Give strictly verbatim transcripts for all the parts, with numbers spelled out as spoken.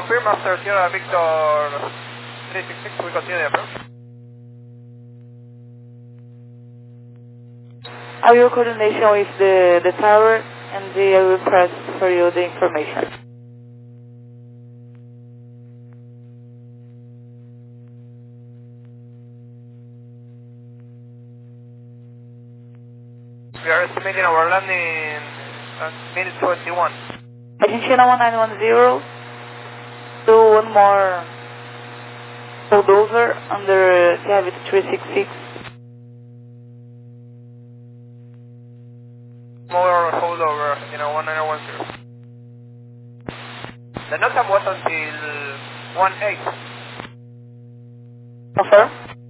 confirm after Sierra Victor three six six, we continue the approach. Are your coordination with the, the tower and the I will press for you the information. We are estimating our landing at minute twenty-one. Argentina one nine one zero, do one more holdover under Sierra Victor three six six. More holdover, you know, one nine one zero. The NOTAM was until one eight. Confirm?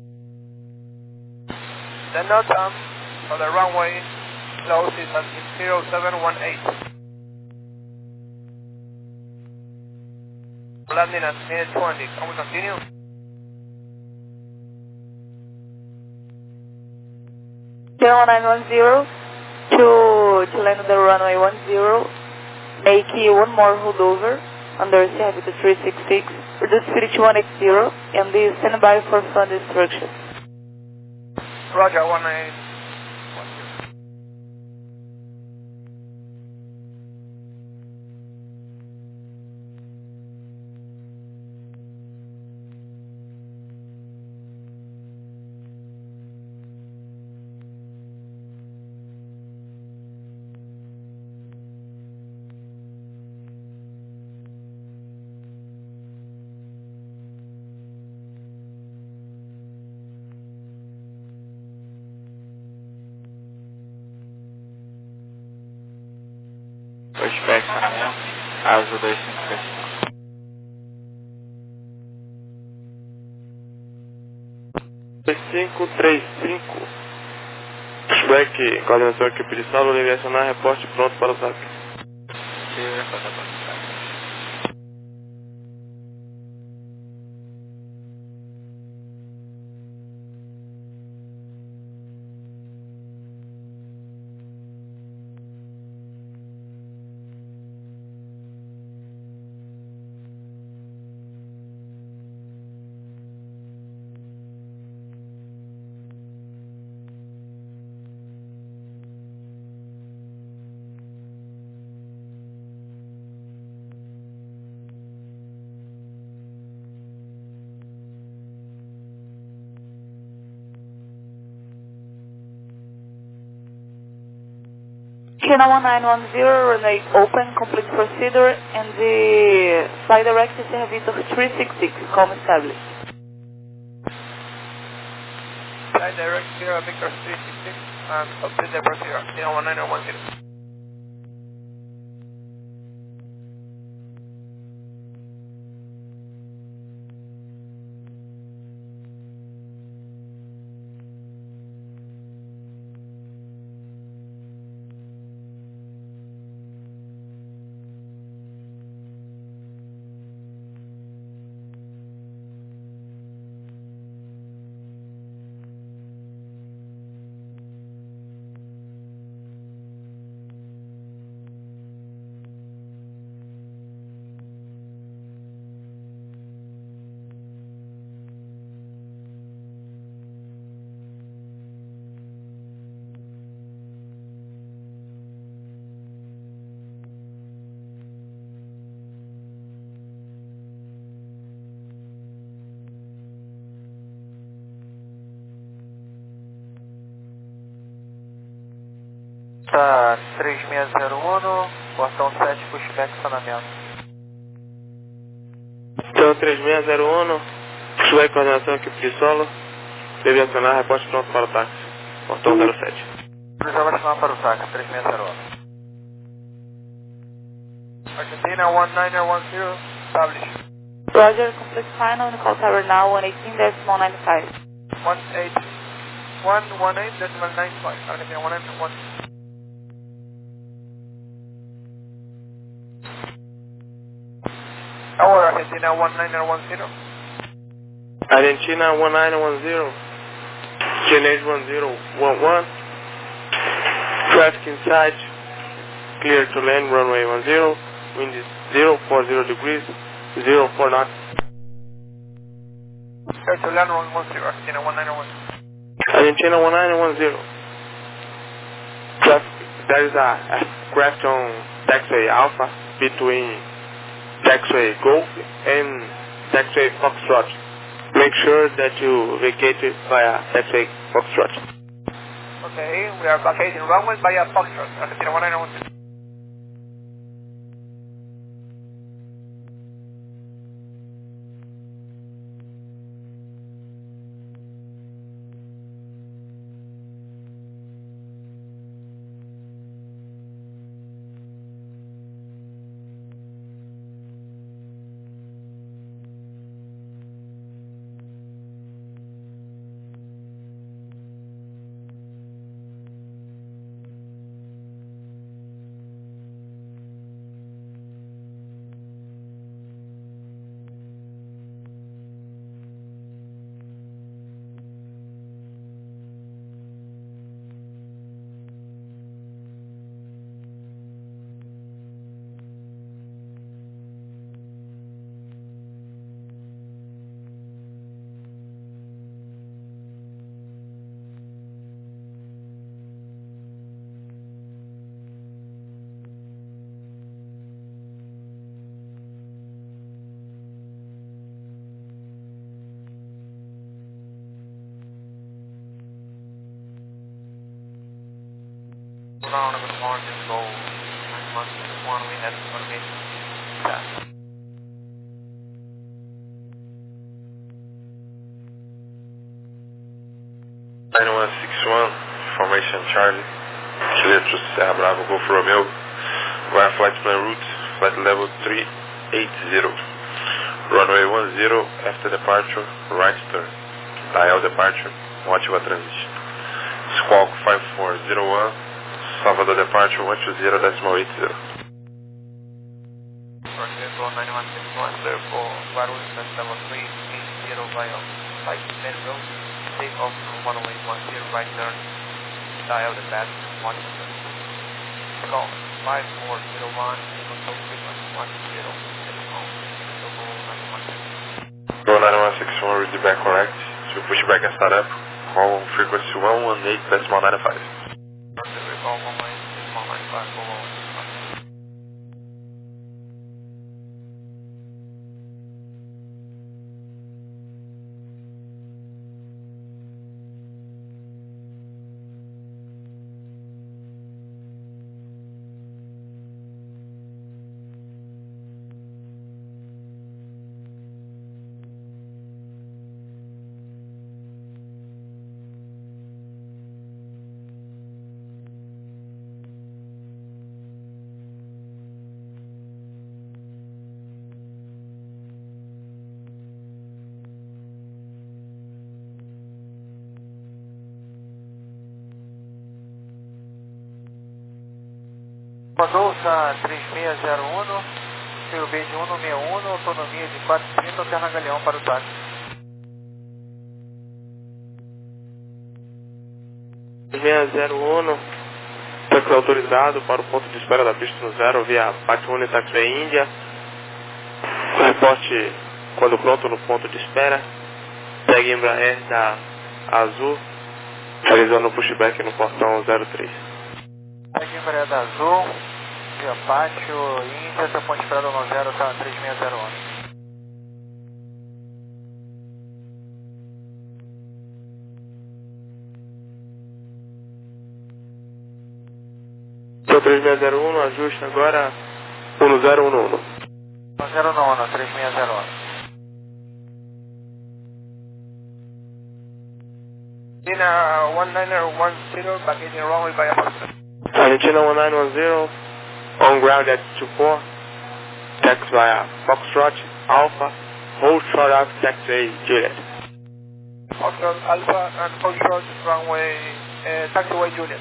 The NOTAM for the runway close is until zero seven one eight. Landing at minute twenty. Can we continue? Sierra one nine one zero to, to land on the runway one zero, make one more holdover under Sierra Victor three six six, reduce speed to one eight zero, and be standby for further instructions. Roger, one eight. Pushback caminhão, asa dois cinco sete. cinco três cinco. Pushback, coordenação equipe de sala, livre acionar, reporte pronto para o ataque. Livre para o ataque. China one nine one zero, runway open, complete procedure, and the flight direct is Sierra Victor three six six, calm established. Flight direct Sierra Victor three six six, and complete the procedure, China one nine one zero. Tá três seis zero um, portão sete, pushback estacionamento. Então três seis zero um, pushback coordenação equipe de solo, deve acionar, reporte pronto para o táxi, portão zero sete. Já vai chamar para o táxi, três seis zero um. Argentina one nine one zero, established. Roger, complete final, and call tower now one eighteen decimal nine five. one eight one one eight decimal nine five, Argentina one nine one. Tower Argentina one nine one zero. Argentina one nine one zero, G N H one zero one one, traffic inside, clear to land runway one zero, wind is zero four zero degrees, zero four knots. Air to land one one zero, Argentina one nine one. Argentina one nine one zero. Just, there is a, a craft on taxiway Alpha between taxiway Golf and taxiway Foxtrot. Make sure that you vacate it via taxiway Foxtrot. Okay, we are vacating runway via Foxtrot, Argentina one nine one. Round number one, just go one, we had one minute. nine one six one, formation Charlie, clear to Serra Bravo, Golf Romeo, via flight plan route, flight level three eight zero, runway one zero, after departure, right turn, dial departure, motiva transition, squawk five four zero one, Salvador departure one two zero decimal eight zero. Orlando nine one six one, clear for Guarulhos, level three eight zero via flight ten road, take off from runway one zero, right turn, dial the back, motiva transition. Call five four zero one, control frequency one zero, decimal, nine one six. Go nine one six one, read the back correct. To push back and start up, call frequency one one eight decimal nine five. Call one one eight decimal nine five, go on. Bolsa três seis zero um, seu B de cento e sessenta e um, autonomia de quatrocentos e trinta, alterna Galeão para o táxi. seis zero um, táxi autorizado para o ponto de espera da pista no zero via Patrimônio Taxiway Índia. Reporte quando pronto no ponto de espera. Segue Embraer da Azul, realizando o pushback no portão zero três. Segue Embraer da Azul, via Pátio Índia, seu ponto de espera no zero, tá três seis zero um. Seu três seis zero um, ajuste agora um zero um um. um zero um, três seis zero um. Argentina one nine one zero, baggage runway via Foxtrot. Argentina one nine one zero, on ground at two four, taxi via Foxtrot, Alpha, hold short out taxiway Juliet. Foxtrot Alpha and Foxtrot runway, uh, taxiway Juliet.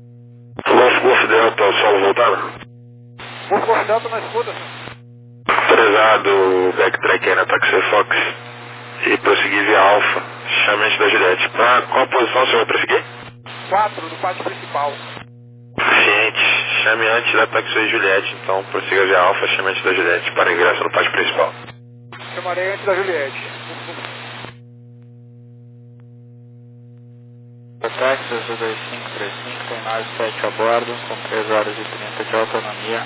Golf Delta, solo voltar. Golf Delta na escuta, senhor. Autorizado backtrack aí na Taxi Fox e prosseguir via Alfa, chame antes da Juliette. Para qual posição você vai prosseguir? quatro, do pátio principal. Ciente, chame antes da Taxi Juliette, então prossiga via Alfa, chame antes da Juliette para ingresso no pátio principal. Chamarei antes da Juliette. Táxi Azul dois cinco três cinco, tem nave sete a bordo, com três horas e trinta de autonomia.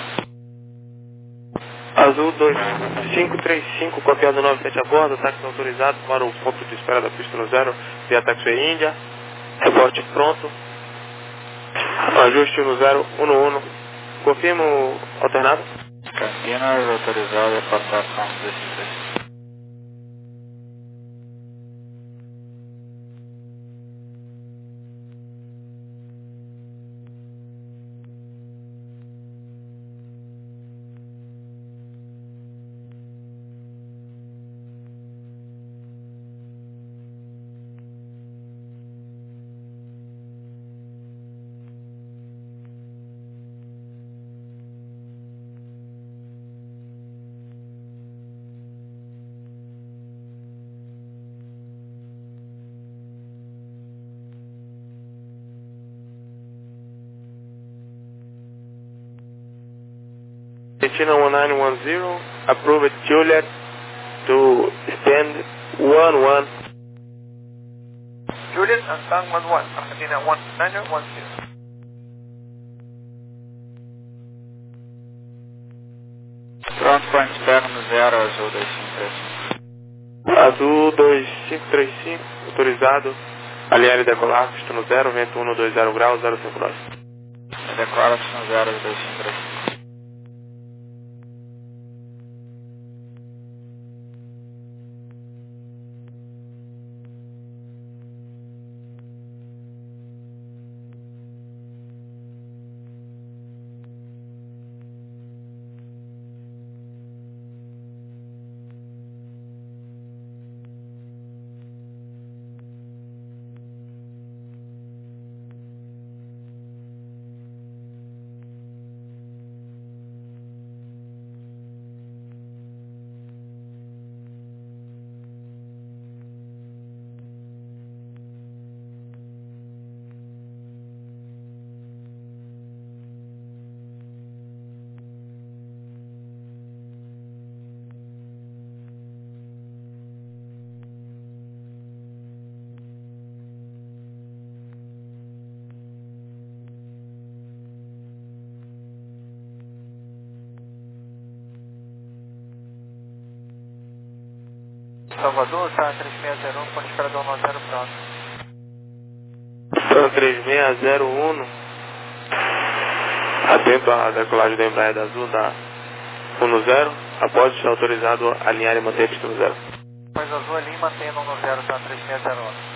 Azul dois cinco três cinco, copiando nove sete a bordo, táxi autorizado para o ponto de espera da pista no zero, via Taxi Índia, reporte pronto, ajuste no zero um um, confirmo alternado. Campinas, autorizado a participação dois cinco três cinco. Argentina one nine one zero, approved Juliet to stand one one. Juliet and stand one one, Argentina one nine one zero. Pronto para espera no zero, Azul dois cinco três cinco. Azul dois cinco três cinco, autorizado, alinhar e decolar, pista no zero, vento um dois zero graus, zero cinco nove. Declara-se no zero, dois cinco três cinco. Salvador, tá três seis zero um, com esperador nove zero pronto. São três seis zero um, atento à decolagem da Embraer da Azul da um zero, após estar autorizado a alinhar e manter a pista no zero. Pois Azul ali, mantendo um zero, tá três seis zero um.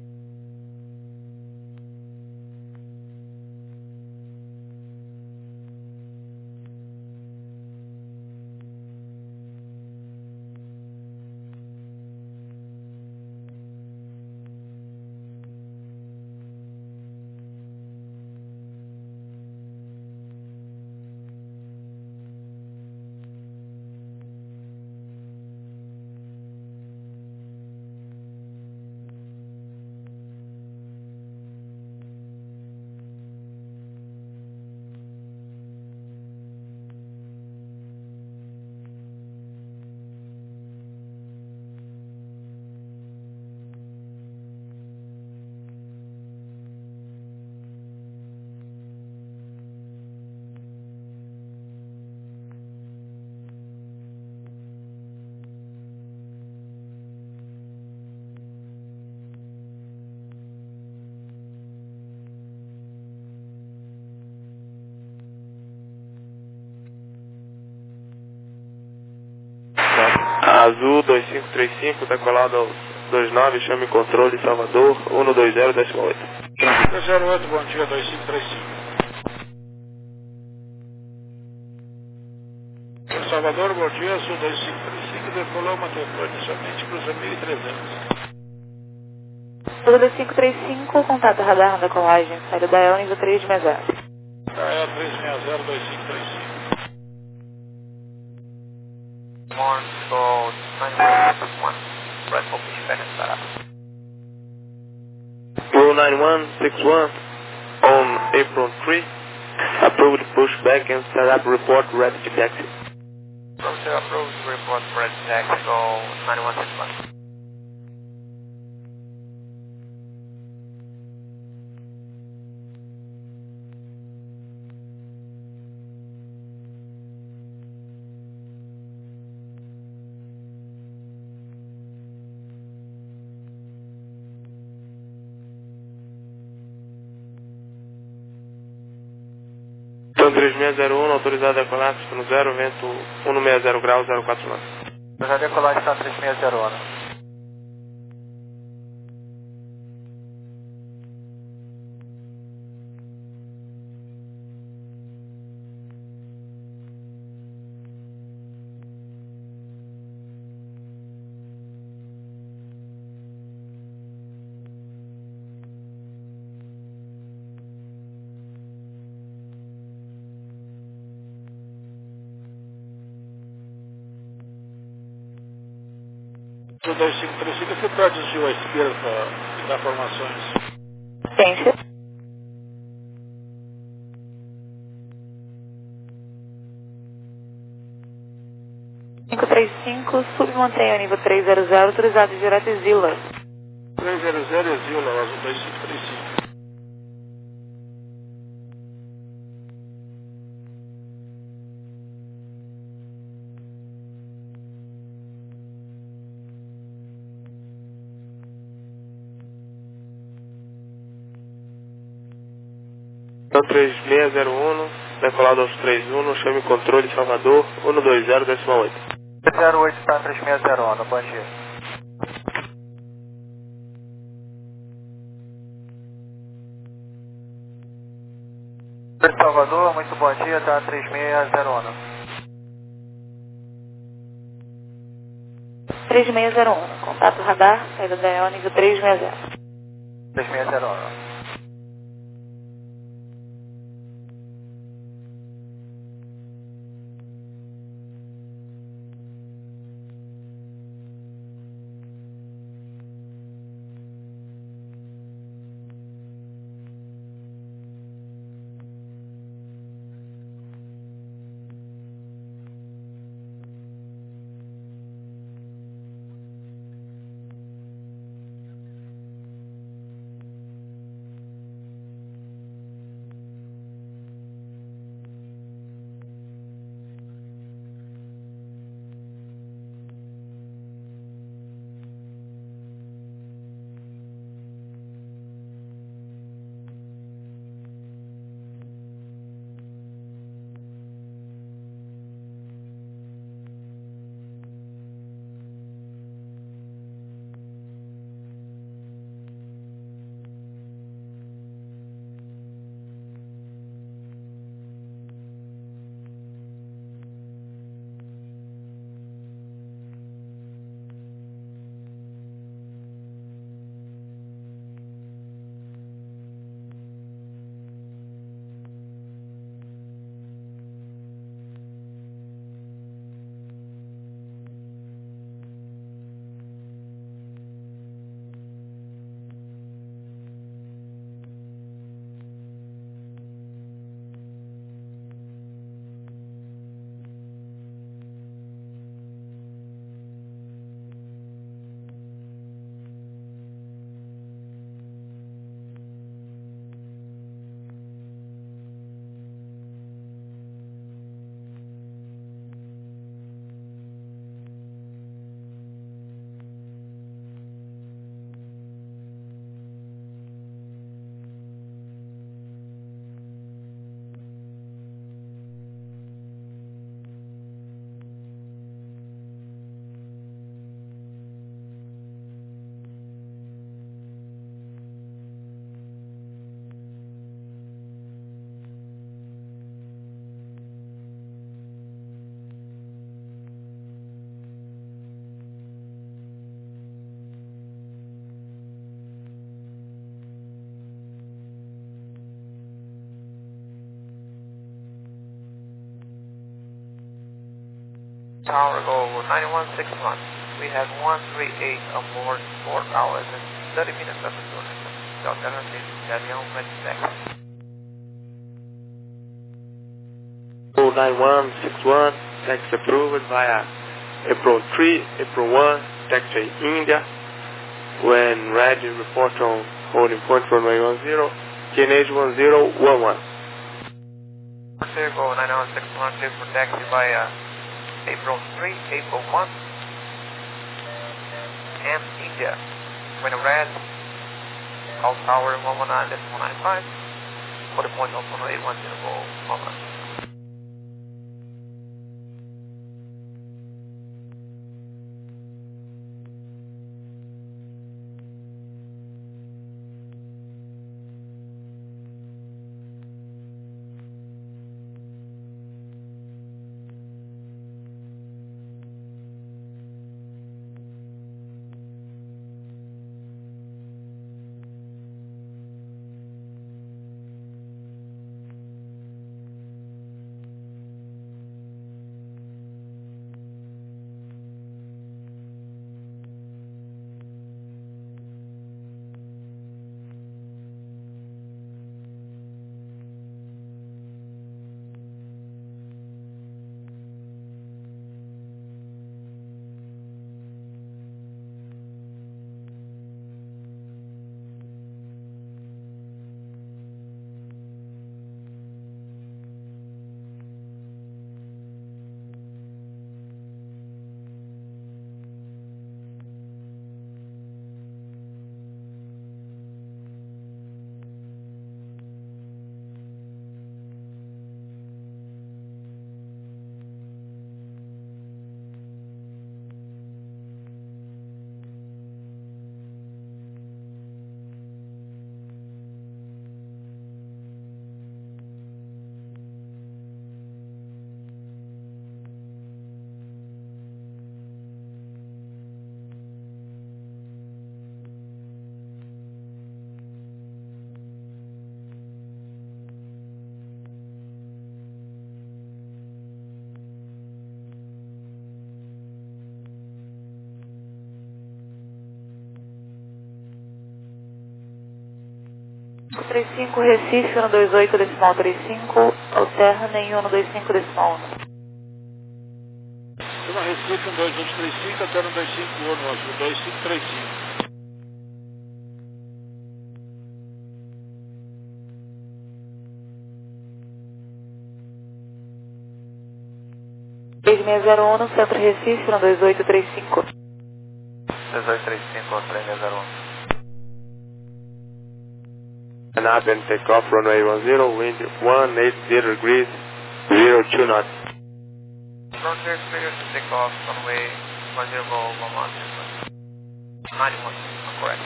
Azul dois cinco três cinco, decolado ao dois nove, chame controle, Salvador, um dois zero, décimo oito. dois zero oito, bom dia, dois cinco três cinco. Salvador, bom dia, Azul dois cinco três cinco, decolou, mantentou inicialmente cruza mil e trezentos. Azul dois cinco três cinco, contato radar na decolagem, saída da E L, nível três de mesada. Da E L três seis zero, dois cinco três cinco. Morn, so nine one six one. Red Hope Feedback and start up. Row nine one six one on April three. Approved pushback and start up report ready to taxi. Roger, approved report ready to taxi, go nine one six one. Então três seis zero um, autorizado a decolar, no zero, vento cento e sessenta graus, zero quatro nove. Já decolar está três seis zero um. O dois cinco três cinco, você pode desviar à esquerda para dar informações. Ciência. cinco três cinco, submantenha nível três zero zero, autorizado direto e Zila. três zero zero é Zila, azul dois cinco três cinco. Então três seis zero um, decolado aos três um, chame controle Salvador, cento e vinte, décimo oito. zero oito está três seis zero um, bom dia. Salvador, muito bom dia, está três seis zero um. três seis zero um, contato radar, saída da E O nível três seis zero. três seis zero um. Tower, go ninety-one six one. We have one three eight on board, four hours and thirty minutes of the tournament. Alternative, Daniel Meditech. Go nine one six one, taxi approved via April three, April one, taxi India. When ready, report on holding point runway one zero, G N H one zero one one. Go nine one six one, clear for taxi via April three, April one, and India. When red, call tower one one nine one nine five, for the point of runway one zero one one. trinta e cinco Recife, um dois oito decimal trinta e cinco, alterna em um dois cinco decimal um. Lima Recife, um dois oito três cinco, até um dois cinco um, um dois cinco três cinco. três seis zero um, Centro Recife, um dois oito três cinco. dois oito três cinco, três seis zero um. And up and take off runway one zero, wind one eight zero degrees, zero two knots. Front clear to take off runway one zero one one. ninety-one, correct.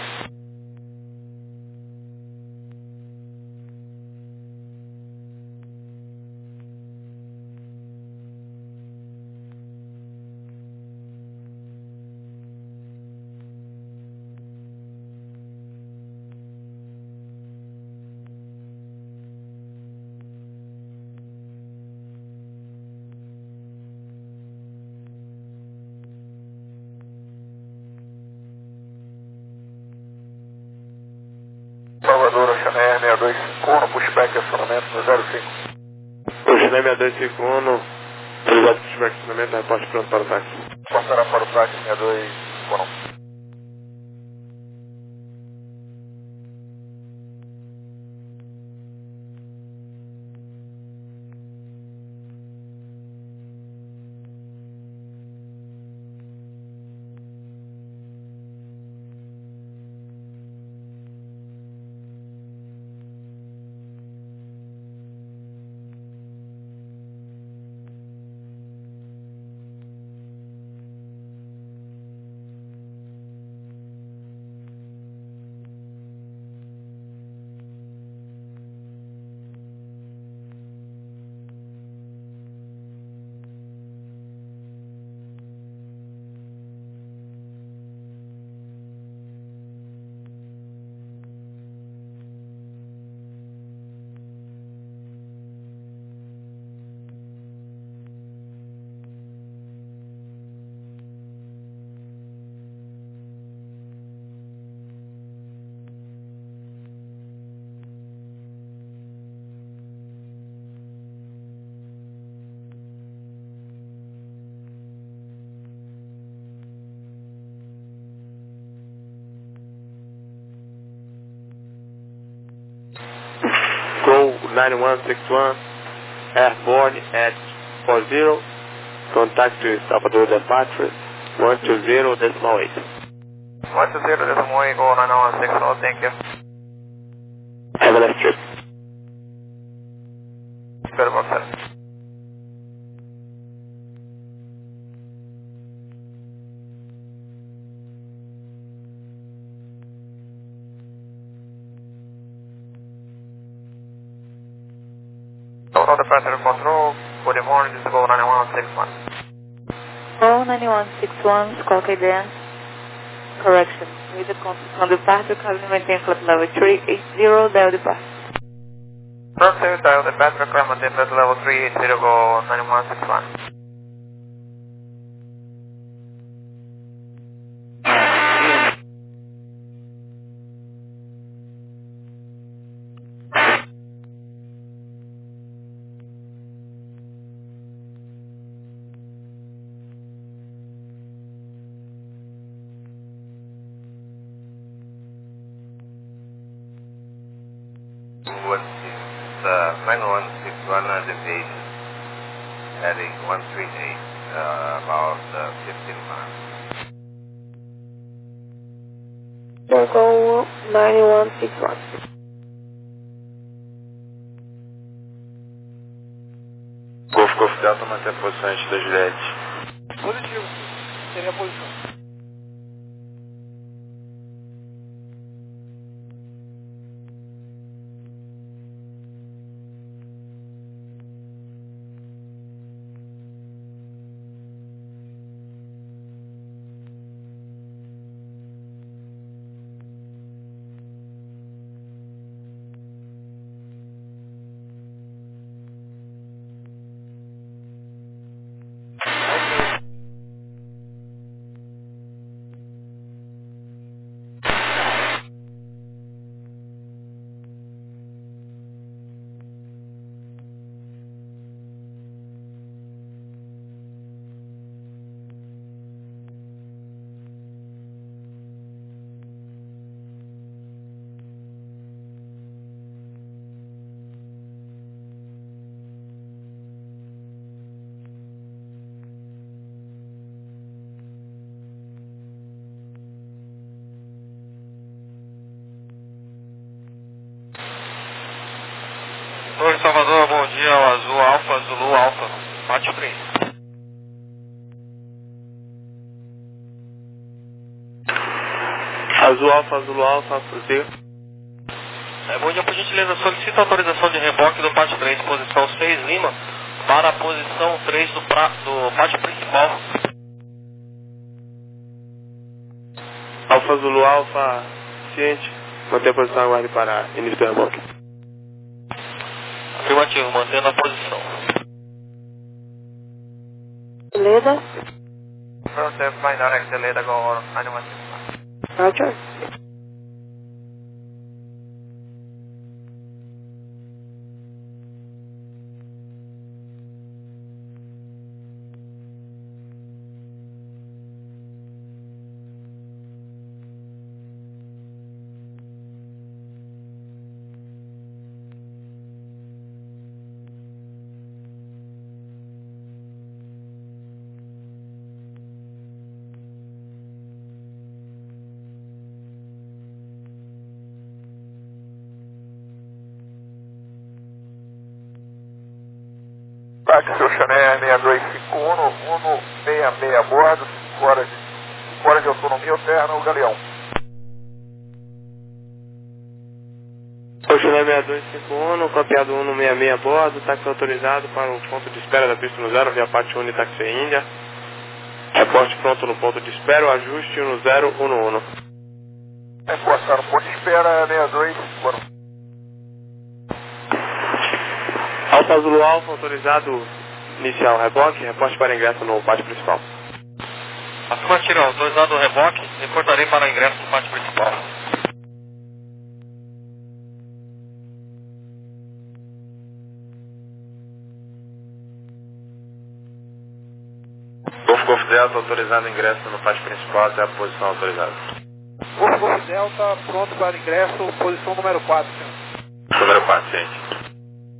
Salvador, Oceaneer seis dois cinco um, pushback acionamento no zero cinco. Oceaneer seis dois cinco um, obrigado por pushback acionamento, reporte pronto para o táxi. Passará para o táxi seis dois cinco um. nine one six one, airborne at four zero, contact to Salvador departure one two zero decimal eight. one two zero decimal eight, go nine one six one, thank you. Have a nice trip. Good about that. Total departure control, good morning, this is go nine one six one. Go nine one six one, Squawk again. Correction. With the contact on departure, cabin maintain flight level three eight zero, dial departure. From there, dial departure, cabin maintain flight level three eight zero, go nine one six one. What is uh, nine one six one deviation heading one three eight, uh, about uh, fifteen miles. Go nine one six one. Golf Golf Delta mantém a posição antes da Juliette. Positivo. Seria a posição. Torre Salvador, bom dia, o Azul Alfa, Zulu Alfa, bate três. Azul Alfa, Azul Alfa, prossiga. É, bom dia, por gentileza, solicita autorização de reboque do pátio três, posição seis Lima, para a posição três do, pra, do pátio principal. Alfa, Zulu Alfa, ciente, mantém a posição, aguarde para início do reboque. Afirmativo, mantendo a posição. Leda. From there, flying direct to Leda, go nine one six one. Roger. Táxi Oceané seis dois cinco um, um seis seis a bordo, cinco horas de, cinco horas de autonomia, ou terra no Galeão. Oceané seis dois cinco um, copiado um seis seis a bordo, táxi autorizado para o ponto de espera da pista no zero, via parte Uni Taxi Índia. Reporte pronto no ponto de espera, o ajuste no zero um um. Reporte no ponto de espera, seis dois cinco um. Alfa Zulu Alfa, autorizado inicial reboque, reporte para ingresso no pátio principal. Afirmativo, autorizado o reboque, reportarei para o ingresso no pátio principal. Golf Golf Delta autorizado ingresso no pátio principal até a posição autorizada. Golf Golf Delta, pronto para ingresso, posição número quatro, senhor. Número quatro, gente.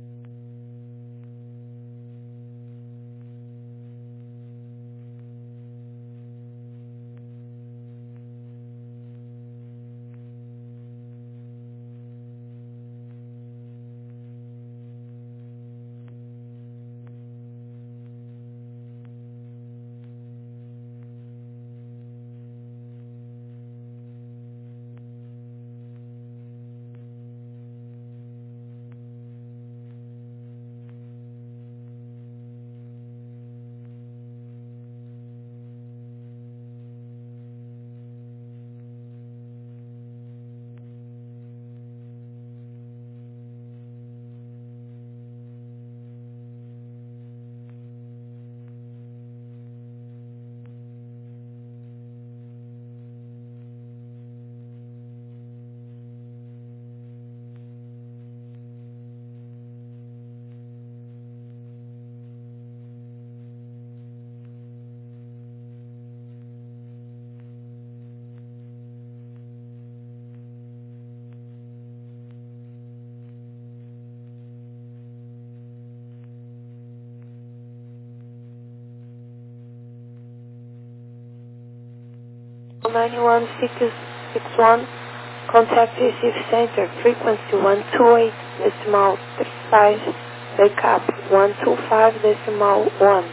nine one six six one. Contact Recife Center. Frequency one two eight decimal five. Backup one two five decimal one.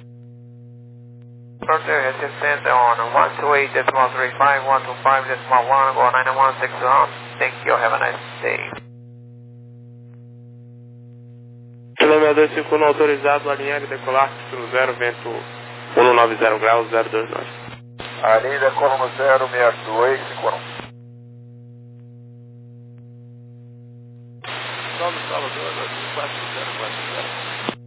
Frontier Recife Center on one two eight decimal three five, one two five decimal one, go nine one six one. Thank you, have a nice day. Chileno dois cinco um autorizado, alinhar e decolar, no zero, vento cento e noventa graus, zero dois nove. Ali decola no zero seis dois cinco um. Salve, Salvador, quatro zero quatro zero.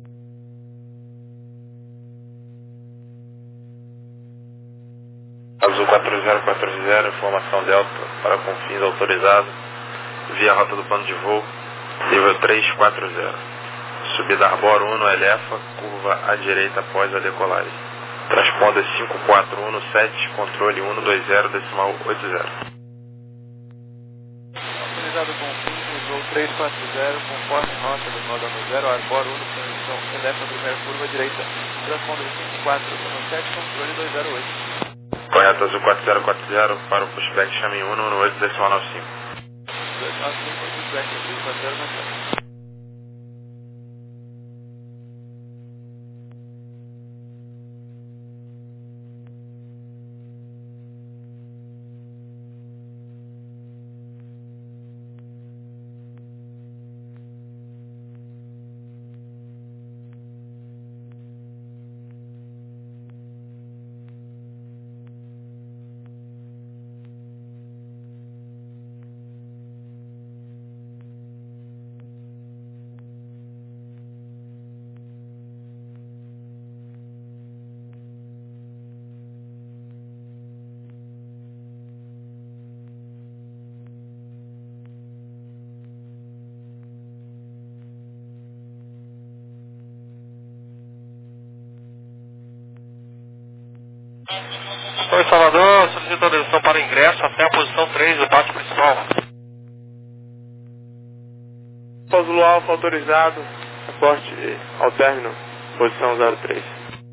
Azul quatro zero quatro zero, informação Delta para confins autorizado, via rota do plano de voo, nível três quatro zero. Subida Arbor um no Elefa, curva à direita após a decolagem. Transponder cinco quatro um no sete, controle um dois zero decimal oito zero. Autorizado confins, voo três quatro zero, conforme rota do Nodano zero, Arbor um, posição Elefa, primeira curva à direita. Transponder cinco quatro um no sete, controle dois zero oito. Correto, Azul quatro zero quatro zero, para o pushback chame um no oito decimal nove cinco. dois nove cinco, pushback três quatro zero, mais Oi, Salvador, solicito autorização para ingresso até a posição três do pátio principal. Azul Alfa autorizado, reporte ao término, posição zero três.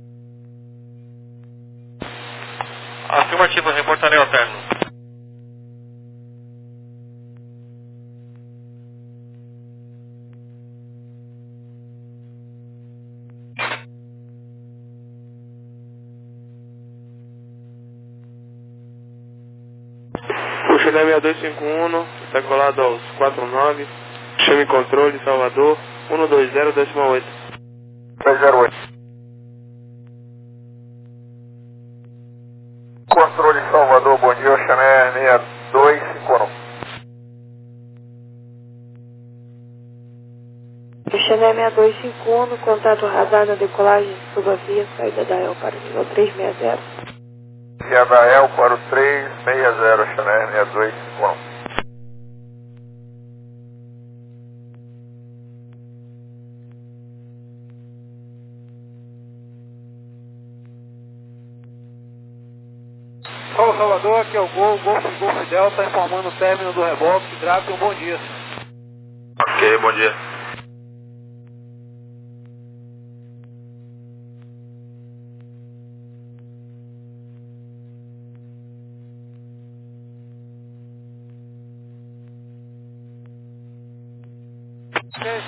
Afirmativo, reportarei ao término. Puxa da seis dois cinco um, decolado aos quatro nove, chame controle, Salvador, um dois zero decimal oito. dois zero oito. Controle Salvador, bom dia, Xané seis dois cinco um. Xané seis dois cinco um, contato radar na decolagem, suba via, saída da El para o nível três seis zero. Via da El para o três seis zero, Xané seis dois cinco um. Fala, Salvador, aqui é o Gol, Golf Golf Delta, informando o término do reboque. Draco, um bom dia. Ok, bom dia. Ok.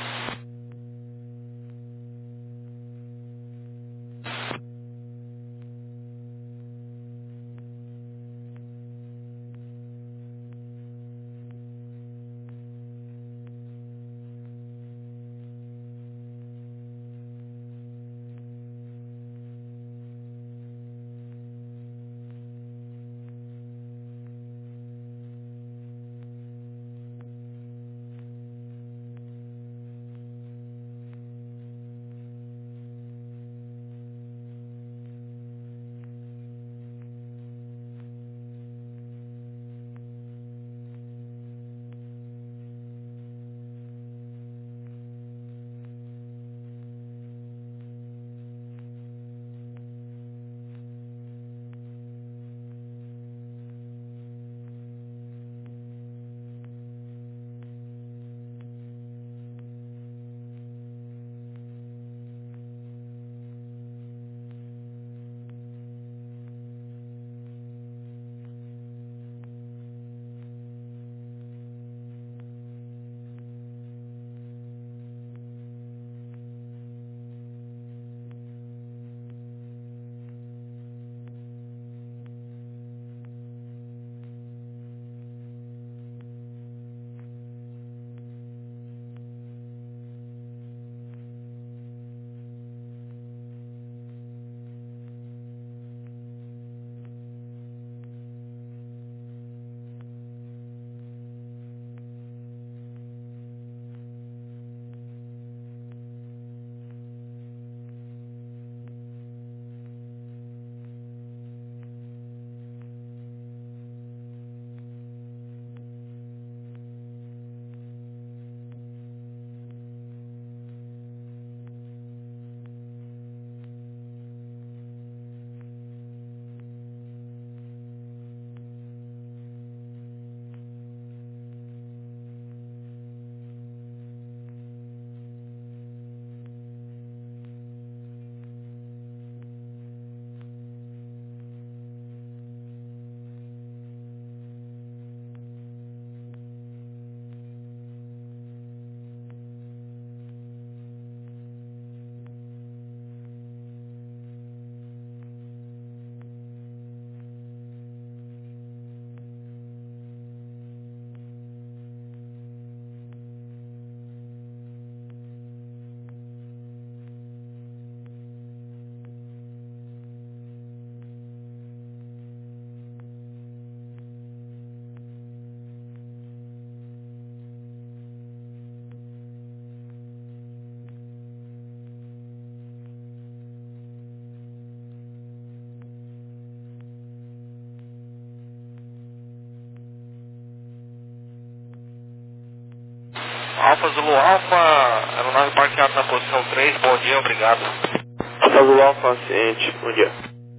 Alfa Zulu Alfa, aeronave parqueada na posição três, bom dia, obrigado. Alfa Zulu Alfa, ciente, bom dia.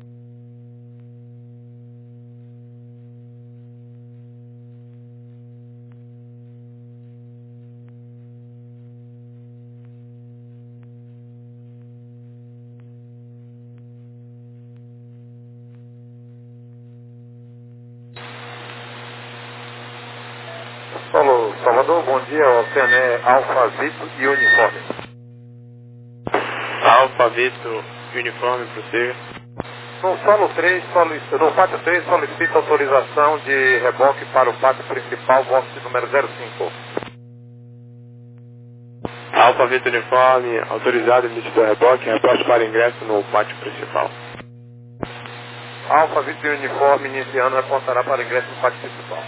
Solo Salvador, bom dia, Oceané Alfa Vito e Uniforme. Alfa Vito, Uniforme, prossiga. No solo três, solic... no pátio três, solicita autorização de reboque para o pátio principal, boxe número zero cinco. Alfa Vito Uniforme, autorizado início do reboque, reporte para ingresso no pátio principal. Alfa Vito Uniforme, iniciando, reportará para ingresso no pátio principal.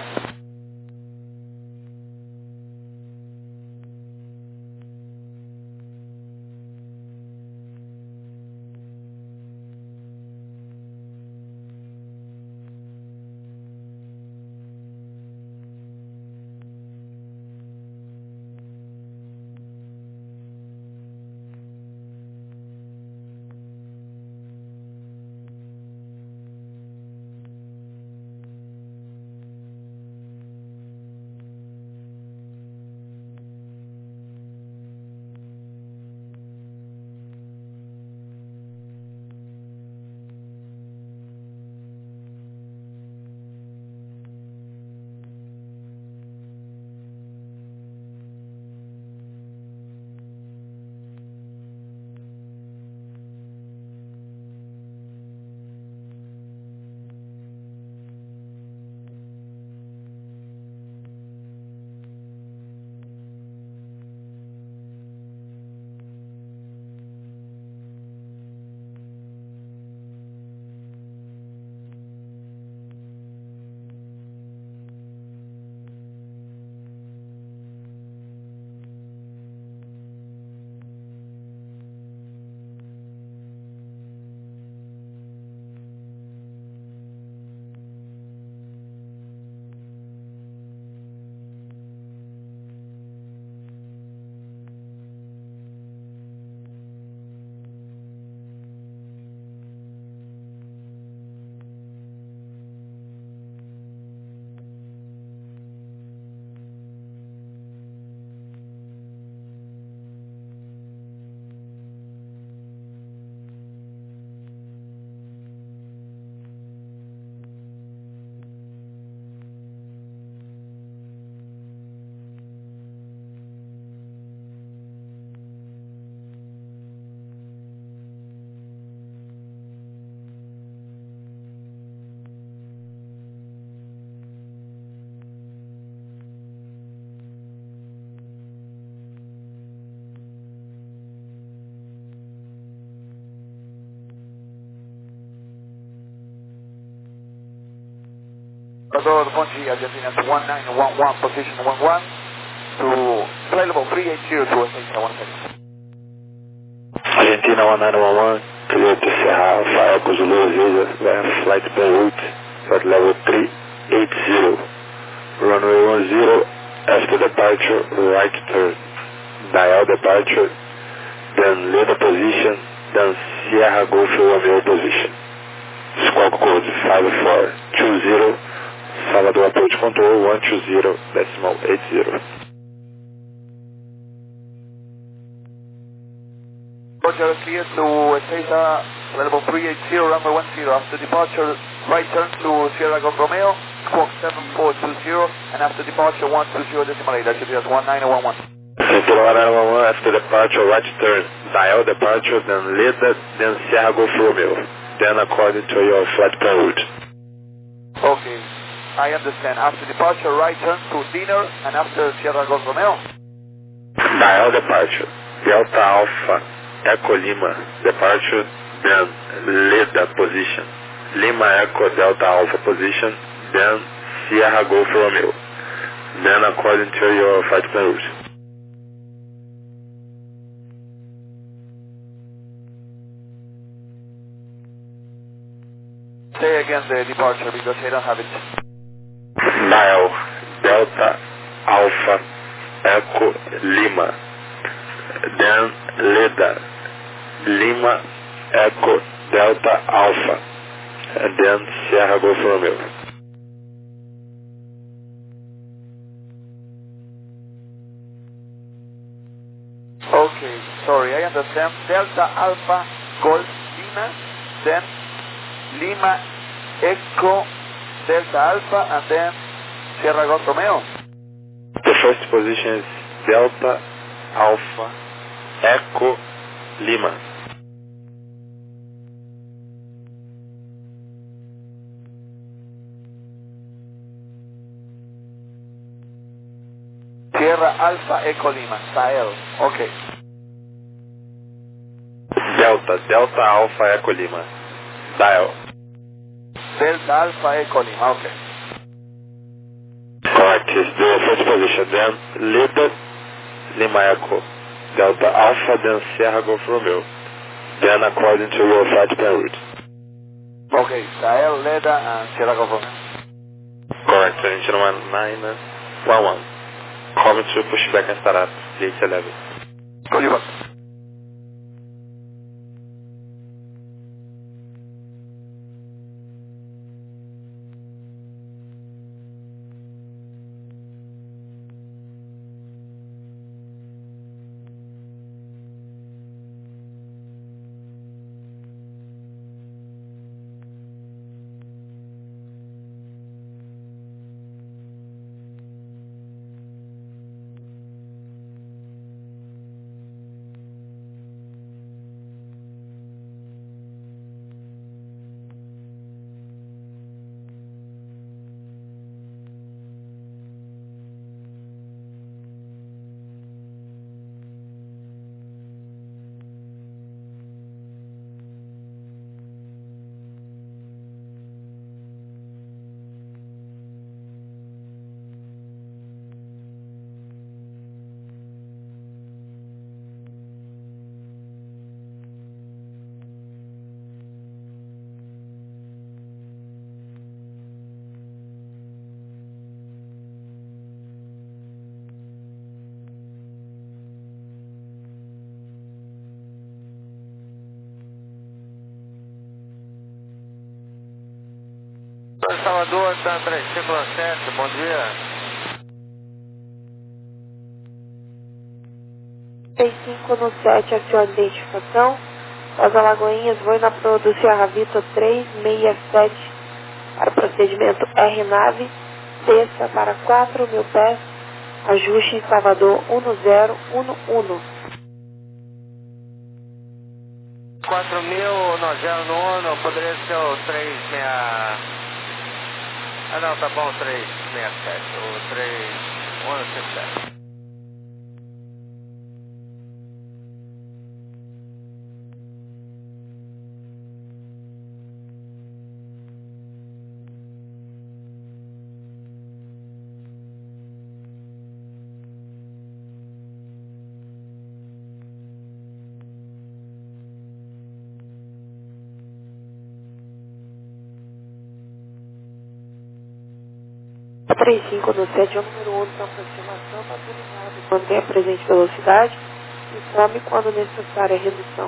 Salvador, bom dia, Argentina one nine one one, position one one, to flight level three eight zero to Argentina one second. Argentina one nine one one, clear to Sierra Alpha Echo Zulu Aziza, flight per route, flight level three eight zero, runway one zero, after departure, right turn, dial departure, then leader position, then Sierra Golf Romeo position. Squawk code five four two zero, Salvador approach control one two zero, decimal eight zero. Roger, clear to Ezeiza, level three eight zero, runway one zero. After departure, right turn to Sierra Golf Romeo, squawk seven four two zero, and after departure one two zero decimal eight, that should be at one nine one one. Argentina one nine one one, after departure, right turn, dial departure, then leader, then Sierra Golf Romeo, then according to your flight plan route. Okay, I understand. After departure, right turn to dinner, and after Sierra Golf Romeo? Dial departure, Delta Alpha, Echo Lima, departure, then leader position, Lima Echo Delta Alpha position, then Sierra Golf Romeo, then according to your flight plan route. Say again the departure because I don't have it. Dial Delta Alpha Echo Lima. Then Leda Lima Echo Delta Alpha. And then Sierra Golf Romeo. Okay, sorry, I understand. Delta Alpha Golf Lima, then Lima Echo Delta Alpha, and then Sierra Golf Romeo. The first position is Delta Alpha Echo Lima. Sierra Alpha Echo Lima, Sahel. Okay. Delta, Delta Alpha Echo Lima. Dial. Delta Alpha Echo Lima, okay. Correct, it's the first position. Then Leda Lima Echo Delta Alpha, then Sierra Golf Romeo. Then according to your flight plan route. Okay, Sahel, Leda, and Sierra Golf Romeo. Correct, engine one nine one one. Coming to pushback and start up, G H eleven. Call you back. Salvador, tá três vírgula sete, bom dia. três cinco no sete, aciona identificação. As Alagoinhas, vou na proa do Sierra Vita três seis sete para procedimento R nave, desça para quatro mil pés, ajuste em Salvador um zero um um. quatro mil, não, zero no um, poderia ser o três seis... Ah não, tá bom, três seis sete, o três um cinco sete. três cinco no sete é o número um para aproximação padronizado. Mantenha a presente velocidade e some quando necessária a redução.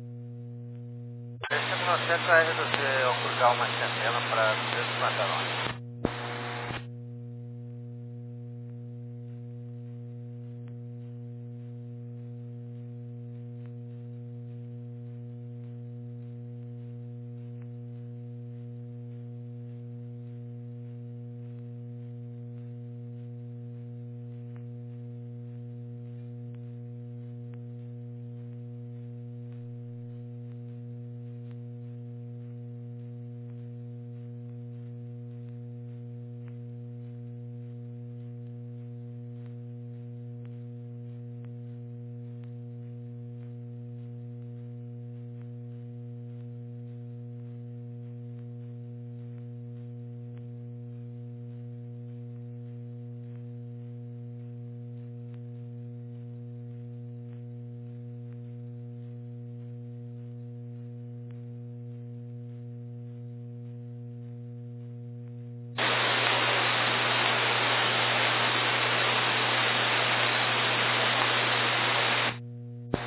três cinco no sete vai reduzir o cruzar uma centena para duzentos quarteirões.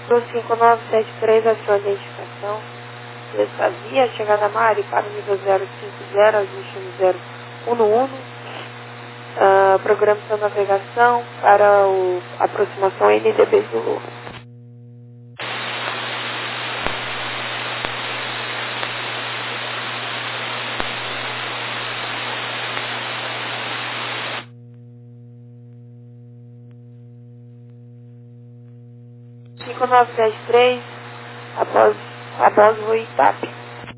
Pro cinco nove sete três, a sua identificação. Essa via, chegada a Mari, para o nível zero cinco zero, ajuste no zero um um. Uh, programa sua navegação para o aproximação N D B Zulu. cinco nove sete três, após, após o I T A P.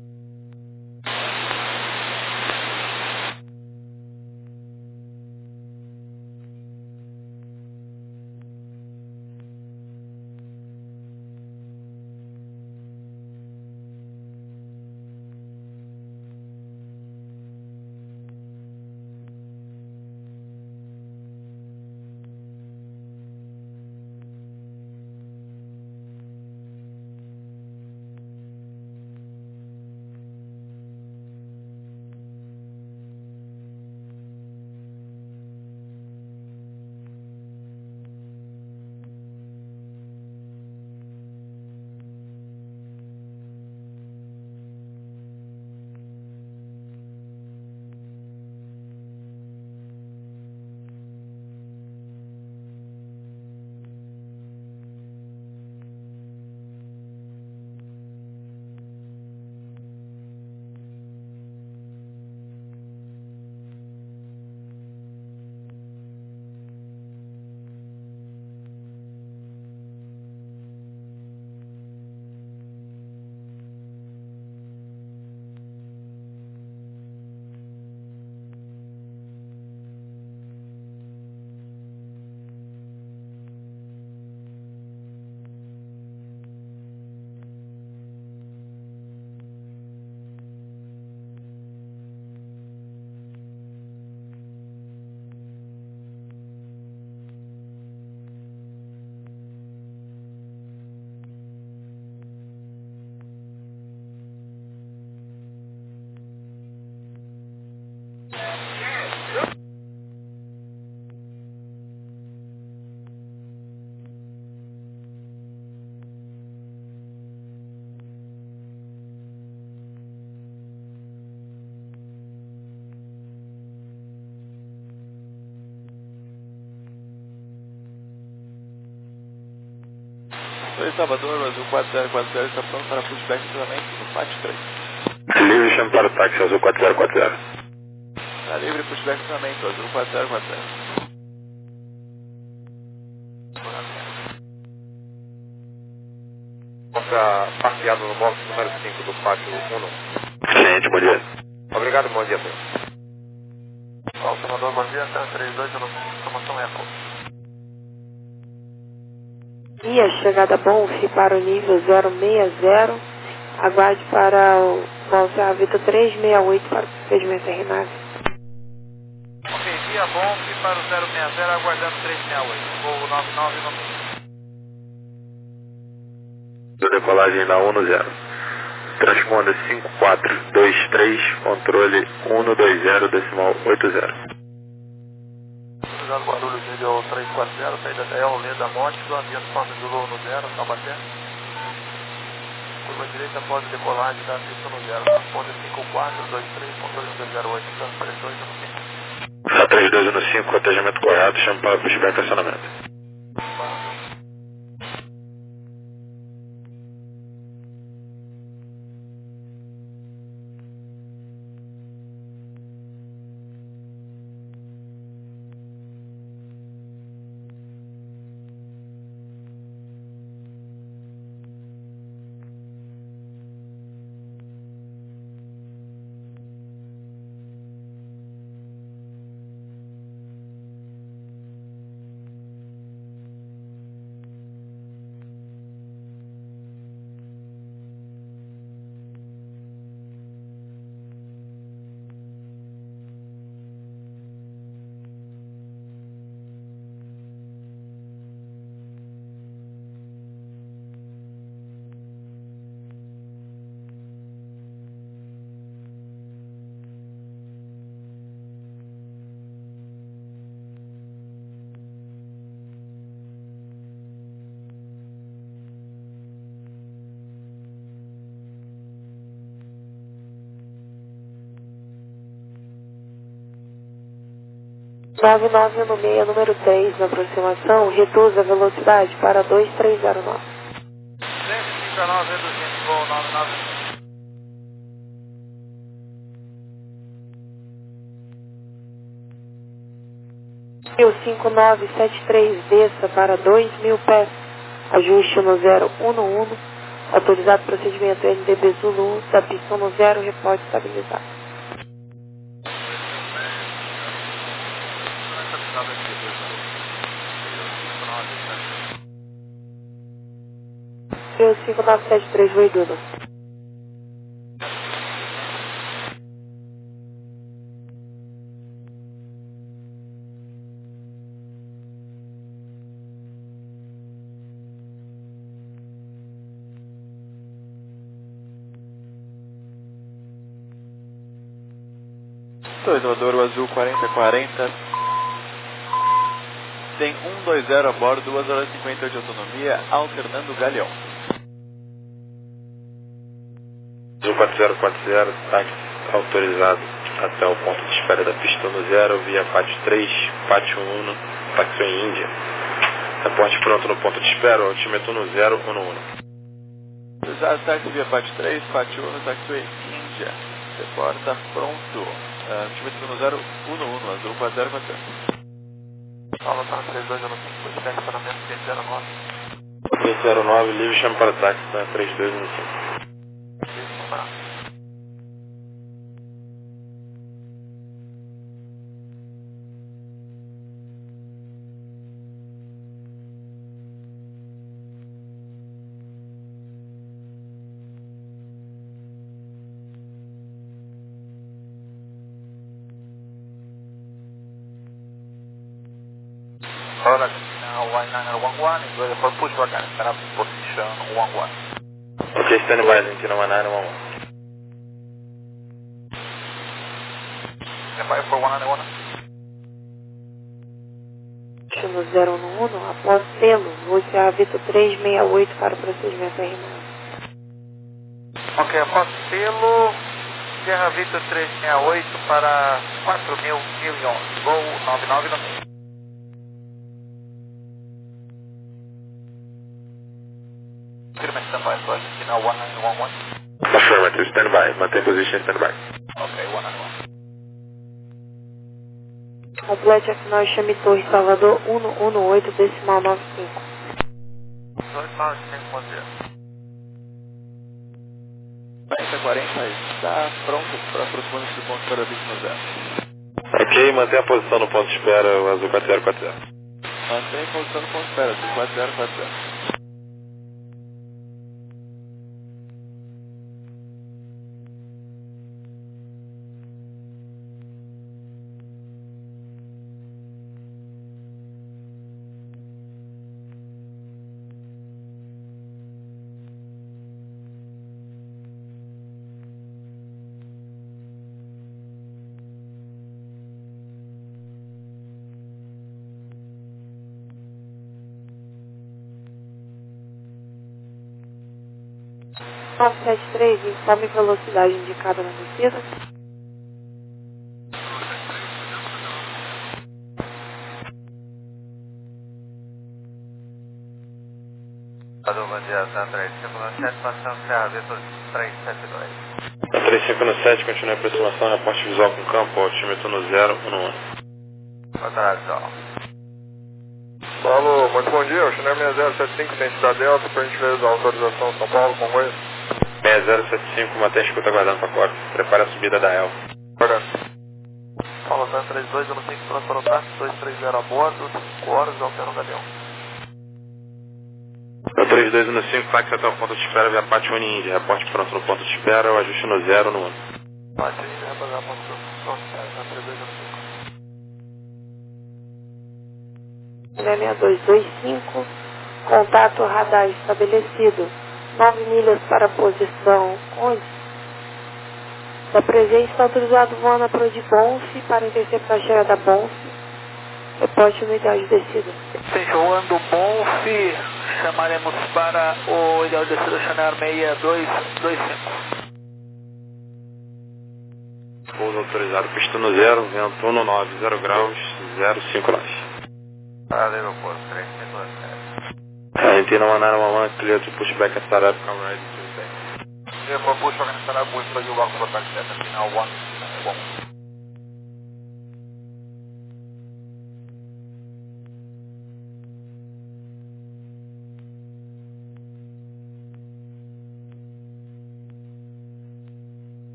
Oi, Salvador, Azul quatro zero quatro zero está pronto para pushback de treinamento no Pátio três. Livre, chame para o táxi, Azul quatro zero quatro zero. Está livre, pushback de treinamento, Azul quatro zero quatro zero. Está parqueado no box número cinco do Pátio um. Gente, bom dia. Obrigado, bom dia, senhor. Ó, Salvador, bom dia, tá três dois, informação Eco. Via, chegada Bonf para o nível zero seis zero, aguarde para o voo Serra Vita três seis oito para o procedimento R nove. Ok, via Bonf para o zero seis zero, aguardando três seis oito, voo nove nove nove. Decolagem na um zero. Transponder cinco quatro dois três, controle um dois zero, decimal oito zero. Obrigado, Guarulhos, nível três quatro zero, saída da El, Leda Monte, do ambiente forma de Lula no zero, Taubaté. Curva direita após decolagem da pista no zero, responde cinco quatro dois três, controle um dois zero oito, três dois um cinco. Tá três dois um cinco, cotejamento correto, chame para pushback acionamento. nove nove um seis, número três, na aproximação, reduz a velocidade para dois três zero nove. cento e cinquenta e nove, reduzindo, voo nove nove. mil cinco nove sete três, desça para dois mil pés, ajuste no zero um um, autorizado procedimento N D B Zulu, da pista no zero, reporte estabilizado. mil cinco nove sete três, Voidudo. Doador azul quarenta quarenta. Tem um dois zero a bordo, duas horas e cinquenta e oito de autonomia, alternando o galeão. Azul quatro zero quatro zero, táxi autorizado até o ponto de espera da pista no zero, via pátio três, pátio um, táxi em Índia. Reporte pronto no ponto de espera, altímetro no zero um um. Autorizado táxi via pátio três, pátio um, táxi em Índia. Reporta pronto. Uh, altímetro no zero um um, azul quatro zero quatro zero. Fala, tá, três dois zero cinco, despegue para menos três zero nove. três zero nove, livre, chama para táxi, tá? três dois um cinco. Isso, tá. Alright, now one nine one one is ready for pushback and stand up position one one. Ok, stand by, Argentina one nine one one. Stand by for one nine one. No zero um um, após selo, voo Sierra Vitor três seis oito para o procedimento R nove. Ok, após selo, Sierra Vitor três seis oito para quatro mil e onze, voo nove nove no meio. Stand by for Argentina one nine one one. Affirmative, stand by, mantém position stand by. Ok, one nine one. Complete a final Chame Torre Salvador um um oito, decimal nove cinco. dois nove cinco zero. quarenta quarenta está pronto para aproximar-se do ponto para vinte no zero. Ok, mantém a posição no ponto de espera, o azul quatro zero quatro zero. Mantém a posição no ponto de espera, azul quatro zero quatro zero. nove sete três, informe velocidade indicada na descida. Alô, bom dia, tá três cinco sete, passando Sierra Vitor três sete dois. A três cinco sete, continua a aproximação, reporte visual com campo, altímetro no zero um um. Boa tarde, ó. Alô, muito bom dia, o Chiner seis zero sete cinco, identidade Delta, para a gente ver a autorização São Paulo, Congonhas. seis zero sete cinco, mantém a escuta aguardando pacote. Prepara a subida da Elfa. Aguardando. Fala, tá três dois zero cinco, transfer o táxi, dois três zero a bordo, cinco horas, altera o galeão. A três dois um cinco, táxi até o ponto de espera via Pátio um Índia. Reporte pronto no ponto de espera, o ajuste no zero no um. Pátio Índia, repassar ponto pronto, tá três dois zero cinco. seis dois dois cinco, contato radar estabelecido, nove milhas para a posição onde? Da presença autorizado voando a Pro de Bonf para interceptar a cheia da Bonf, reporte no ideal de descida. Voando Bonf, chamaremos para o ideal de descida Channel seis dois dois cinco. Pouso autorizado, pista no zero, vento no nove, zero graus, zero cinco nove. Vale, aeroporto, três cinco sete. Argentina one nine one one, clear to push back and start up, come ready to stay. Clear for push back and start up, wait for you, one contact seven, now one one.